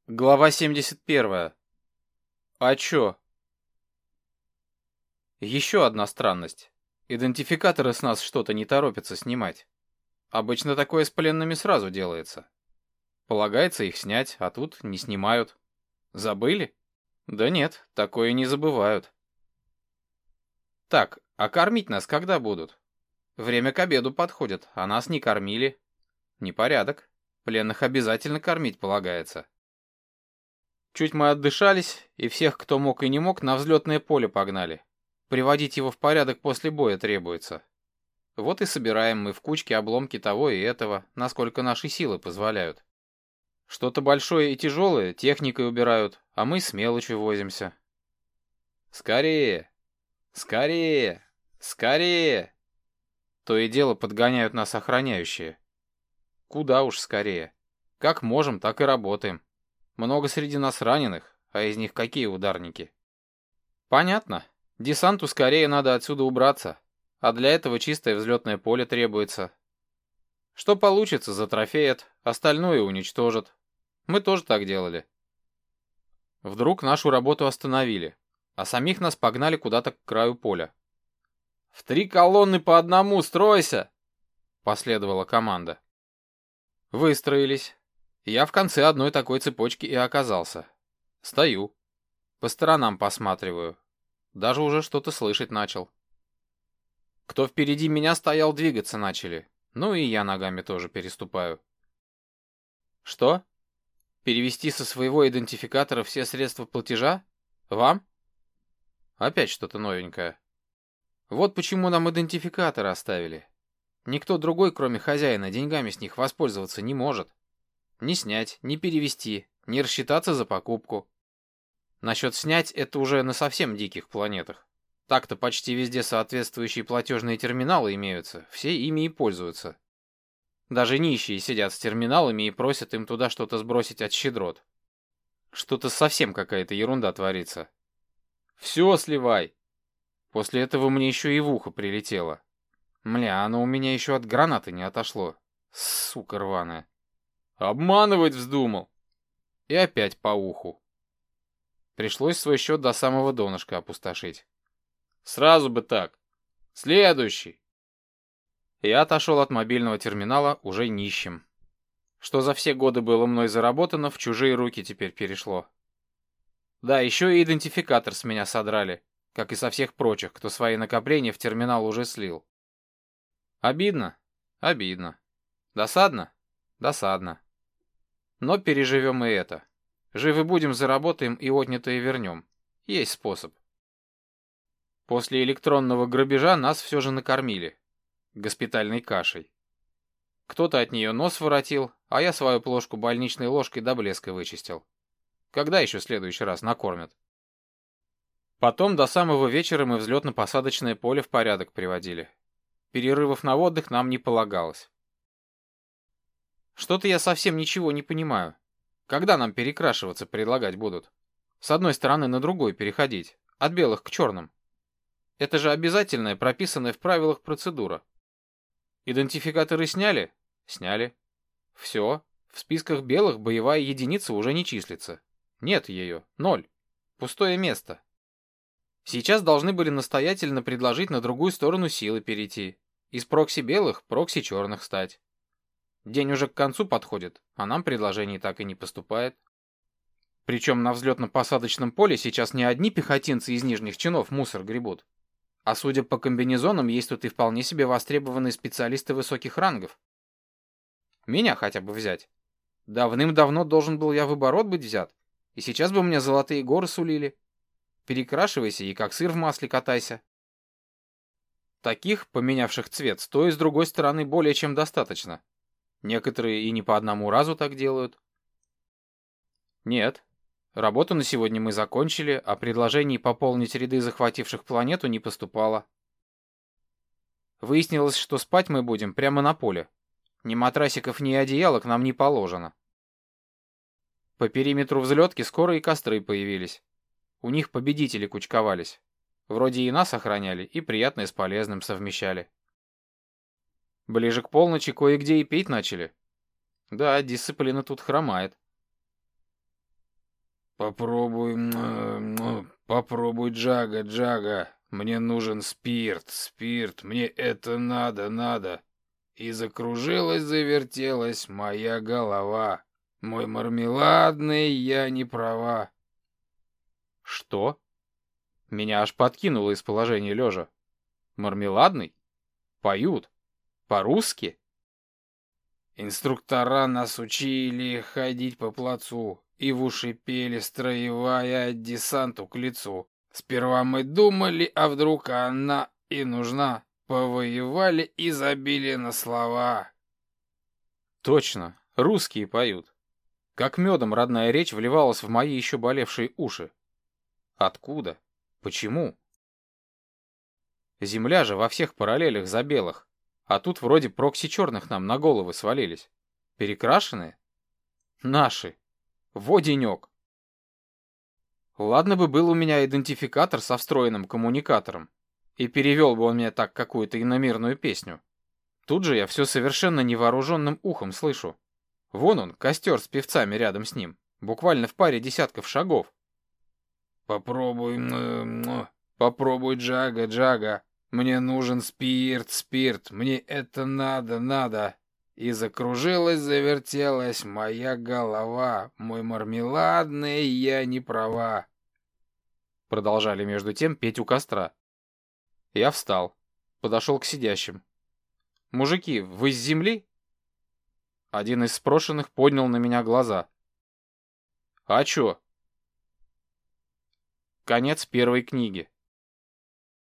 Глава 71. А чё? Еще одна странность. Идентификаторы с нас что-то не торопятся снимать. Обычно такое с пленными сразу делается. Полагается их снять, а тут не снимают. Забыли? Да нет, такое не забывают. Так, а кормить нас когда будут? Время к обеду подходит, а нас не кормили. Непорядок. Пленных обязательно кормить полагается. Чуть мы отдышались, и всех, кто мог и не мог, на взлетное поле погнали. Приводить его в порядок после боя требуется. Вот и собираем мы в кучке обломки того и этого, насколько наши силы позволяют. Что-то большое и тяжелое техникой убирают, а мы с мелочью возимся. Скорее! Скорее! Скорее! То и дело подгоняют нас охраняющие. Куда уж скорее. Как можем, так и работаем. Много среди нас раненых, а из них какие ударники? Понятно. Десанту скорее надо отсюда убраться, а для этого чистое взлетное поле требуется. Что получится, затрофеят, остальное уничтожат. Мы тоже так делали. Вдруг нашу работу остановили, а самих нас погнали куда-то к краю поля. «В 3 колонны по одному, стройся!» — последовала команда. Выстроились. Я в конце одной такой цепочки и оказался. Стою. По сторонам посматриваю. Даже уже что-то слышать начал. Кто впереди меня стоял, двигаться начали. Ну и я ногами тоже переступаю. Что? Перевести со своего идентификатора все средства платежа? Вам? Опять что-то новенькое. Вот почему нам идентификаторы оставили. Никто другой, кроме хозяина, деньгами с них воспользоваться не может. Ни снять, ни перевести, ни рассчитаться за покупку. Насчет снять это уже на совсем диких планетах. Так-то почти везде соответствующие платежные терминалы имеются, все ими и пользуются. Даже нищие сидят с терминалами и просят им туда что-то сбросить от щедрот. Что-то совсем какая-то ерунда творится. Все сливай. После этого мне еще и в ухо прилетело. Мля, оно у меня еще от гранаты не отошло. Сука рваная. Обманывать вздумал. И опять по уху. Пришлось свой счет до самого донышка опустошить. Сразу бы так. Следующий. Я отошел от мобильного терминала уже нищим. Что за все годы было мной заработано, в чужие руки теперь перешло. Да, еще и идентификатор с меня содрали, как и со всех прочих, кто свои накопления в терминал уже слил. Обидно? Обидно. Досадно? Досадно. Но переживем и это. Живы будем, заработаем и отнятое вернем. Есть способ. После электронного грабежа нас все же накормили. Госпитальной кашей. Кто-то от нее нос воротил, а я свою плошку больничной ложкой до блеска вычистил. Когда еще в следующий раз накормят? Потом до самого вечера мы взлетно-посадочное поле в порядок приводили. Перерывов на отдых нам не полагалось. Что-то я совсем ничего не понимаю. Когда нам перекрашиваться предлагать будут? С одной стороны на другой переходить, от белых к черным. Это же обязательная, прописанная в правилах процедура. Идентификаторы сняли? Сняли. Все. В списках белых боевая единица уже не числится. Нет ее. 0. Пустое место. Сейчас должны были настоятельно предложить на другую сторону силы перейти. Из прокси белых прокси черных стать. День уже к концу подходит, а нам предложений так и не поступает. Причем на взлетно-посадочном поле сейчас не одни пехотинцы из нижних чинов мусор гребут. А судя по комбинезонам, есть тут и вполне себе востребованные специалисты высоких рангов. Меня хотя бы взять. Давным-давно должен был я в оборот быть взят, и сейчас бы мне золотые горы сулили. Перекрашивайся и как сыр в масле катайся. Таких, поменявших цвет, с той и с другой стороны более чем достаточно. Некоторые и не по одному разу так делают. Нет. Работу на сегодня мы закончили, а предложений пополнить ряды захвативших планету не поступало. Выяснилось, что спать мы будем прямо на поле. Ни матрасиков, ни одеялок нам не положено. По периметру взлетки скоро и костры появились. У них победители кучковались. Вроде и нас охраняли, и приятное с полезным совмещали. Ближе к полночи кое-где и петь начали. Да, дисциплина тут хромает. Попробуй, попробуй, Джага, Джага. Мне нужен спирт, спирт, мне это надо. И закружилась, завертелась моя голова. Мой мармеладный, я не права. Что? Меня аж подкинуло из положения лежа. Мармеладный? Поют? По-русски? Инструктора нас учили ходить по плацу, и в уши пели строевая десанту к лицу. Сперва мы думали, а вдруг она и нужна. Повоевали и забили на слова. Точно, русские поют. Как медом родная речь вливалась в мои еще болевшие уши. Откуда? Почему? Земля же во всех параллелях за белых, а тут вроде прокси черных нам на головы свалились. Перекрашенные? Наши. Во денек. Ладно бы был у меня идентификатор со встроенным коммуникатором, и перевел бы он мне так какую-то иномирную песню. Тут же я все совершенно невооруженным ухом слышу. Вон он, костер с певцами рядом с ним, буквально в паре десятков шагов. Попробуй, попробуй, Джага, Джага. Мне нужен спирт, спирт, мне это надо. И закружилась, завертелась моя голова. Мой мармеладный, я не права. Продолжали между тем петь у костра. Я встал, подошел к сидящим. «Мужики, вы с земли?» Один из спрошенных поднял на меня глаза. «А чё?» Конец первой книги.